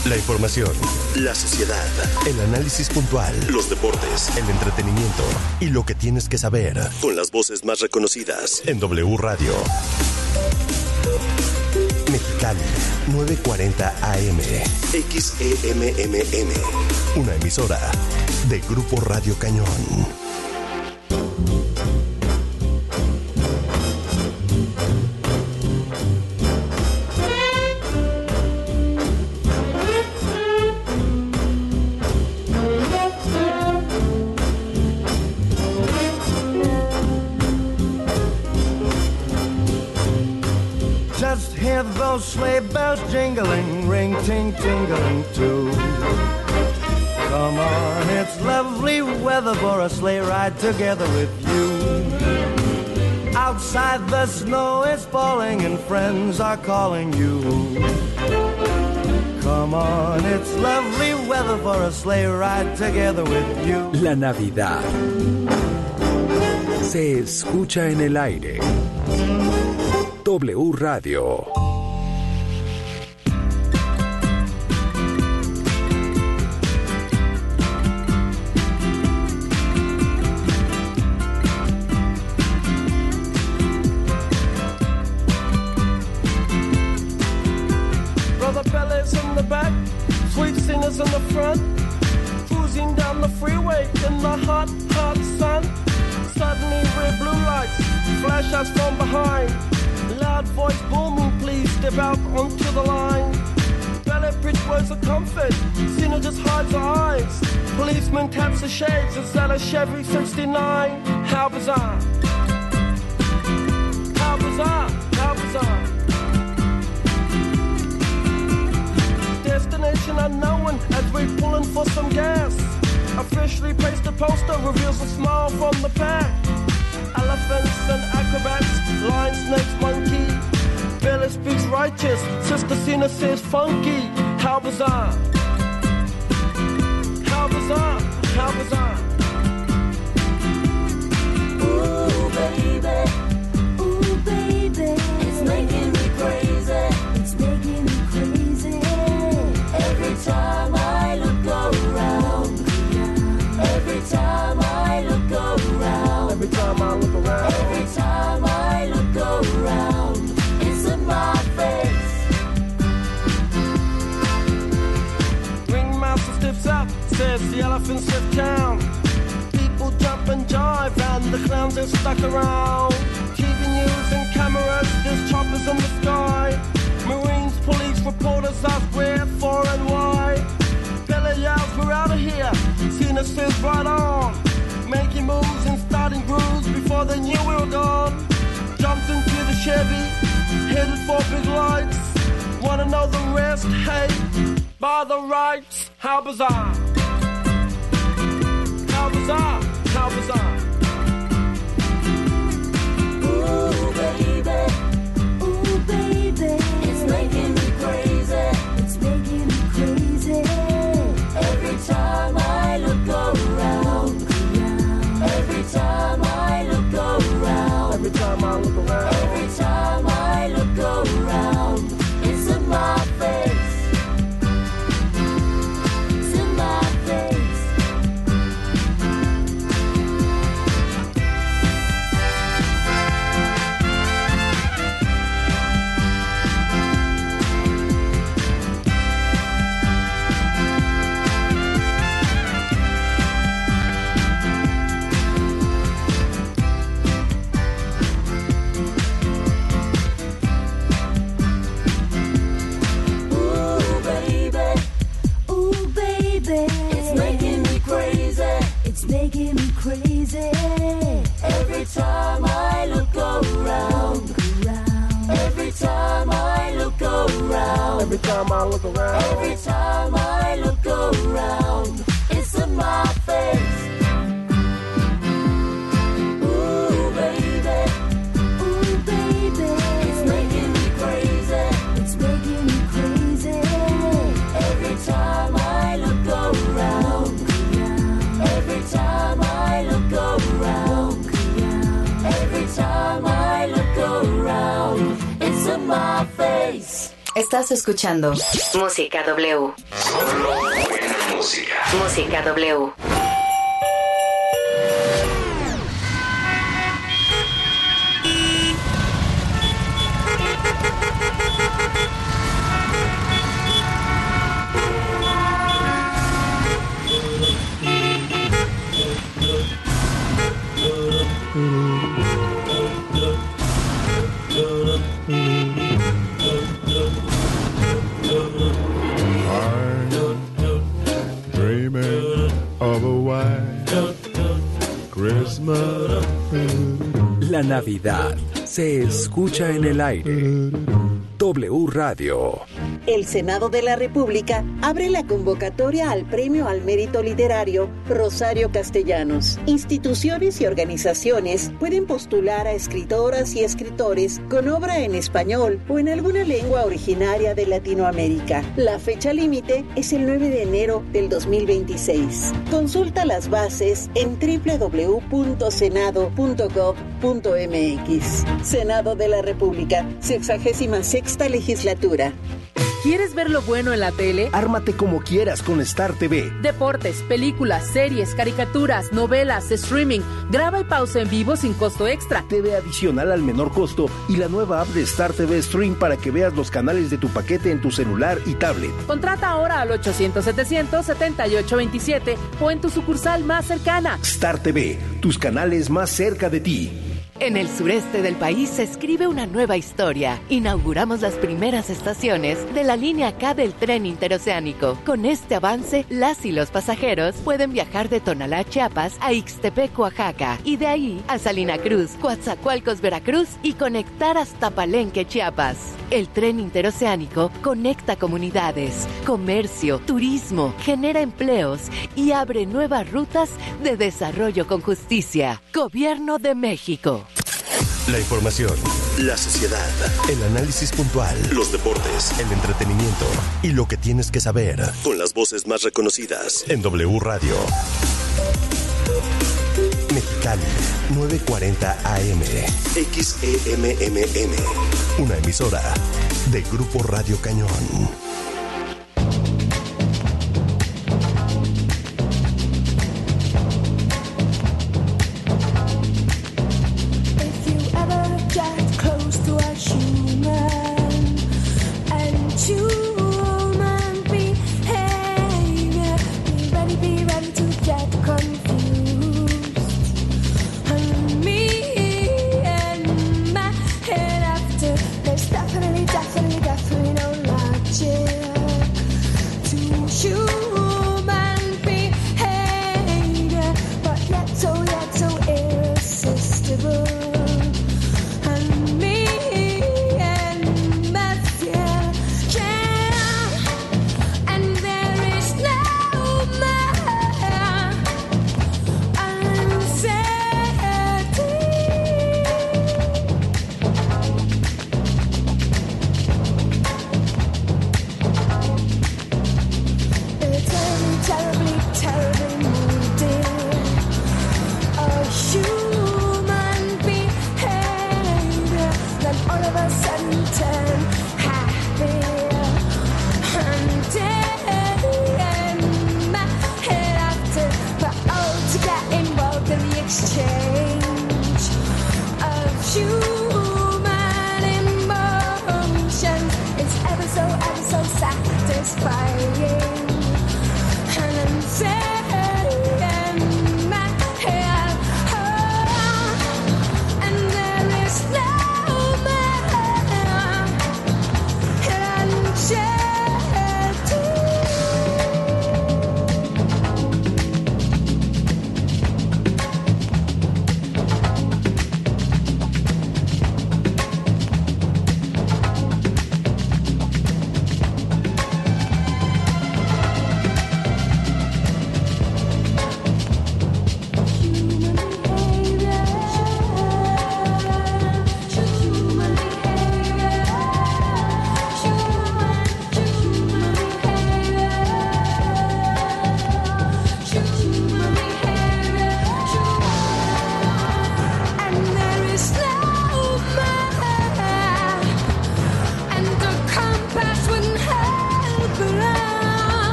La información, la sociedad, el análisis puntual, los deportes, el entretenimiento y lo que tienes que saber con las voces más reconocidas en W Radio. Mexicali, 940 AM, XEMMM, una emisora de Grupo Radio Cañón. Just hear those sleigh bells jingling, ring, ting, tingling too. Come on, it's lovely weather for a sleigh ride together with you. Outside the snow is falling and friends are calling you. Come on, it's lovely weather for a sleigh ride together with you. La Navidad se escucha en el aire. W Radio. Brother Bellas in the back, sweet singers in the front, cruising down the freeway in the hot, hot sun. Suddenly red blue lights flash us from behind. Loud voice booming, please step out onto the line. Ballet bridge words of comfort, Cena just hides her eyes. Policeman taps the shades, is that a Chevy 69? How bizarre, how bizarre, how bizarre. Destination unknown as we're pulling for some gas. Officially placed a poster, reveals a smile from the pack. Elephants and acrobats, lion, snakes, monkey. Billy speaks righteous, Sister Cena says funky. How bizarre, how bizarre, how bizarre. Ooh baby, it's making me crazy, it's making me crazy. Every time I look around, every time I look around, every time I look around, every time I look around, it's in my face. Ringmaster stiffs up, says the elephants have town. People jump and jive and the clowns are stuck around. TV news and cameras, there's choppers in the sky. Marines, police, reporters ask where, for and why. Bella yells, we're out of here. Cena says right on. Making moves and starting grooves before they knew we were gone. Jumped into the Chevy, headed for big lights. Wanna know the rest? Hey, by the rights. How bizarre, how bizarre, how bizarre. Ooh baby, it's making me crazy, it's making me crazy. Every time I look around, every time I look around, Every time I look around, every time I look around, it's in my face, it's in my face. It's making me crazy, it's making me crazy. Every time I look around, every time I look around, every time I look around, every time I look around, it's in my face. Ooh baby, it's making me crazy, it's making me crazy. Every time I look around, every time I look around, every time I look around, it's in my face. Estás escuchando Música W. Solo buena música. Música W. La Navidad se escucha en el aire. W Radio. El Senado de la República abre la convocatoria al Premio al Mérito Literario Rosario Castellanos. Instituciones y organizaciones pueden postular a escritoras y escritores con obra en español o en alguna lengua originaria de Latinoamérica. La fecha límite es el 9 de enero del 2026. Consulta las bases en www.senado.gov.mx. Senado de la República, 66ª legislatura. ¿Quieres ver lo bueno en la tele? Ármate como quieras con Star TV. Deportes, películas, series, caricaturas, novelas, streaming. Graba y pausa en vivo sin costo extra. TV adicional al menor costo y la nueva app de Star TV Stream para que veas los canales de tu paquete en tu celular y tablet. Contrata ahora al 800-700-7827 o en tu sucursal más cercana. Star TV, tus canales más cerca de ti. En el sureste del país se escribe una nueva historia. Inauguramos las primeras estaciones de la línea K del tren interoceánico. Con este avance, las y los pasajeros pueden viajar de Tonalá, Chiapas, a Ixtepec, Oaxaca, y de ahí a Salina Cruz, Coatzacoalcos, Veracruz, y conectar hasta Palenque, Chiapas. El tren interoceánico conecta comunidades, comercio, turismo, genera empleos y abre nuevas rutas de desarrollo con justicia. Gobierno de México. La información, la sociedad, el análisis puntual, los deportes, el entretenimiento y lo que tienes que saber con las voces más reconocidas en W Radio. Mexicali, 940 AM, XEMMM, una emisora de Grupo Radio Cañón.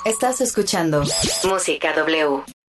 Estás escuchando Música W.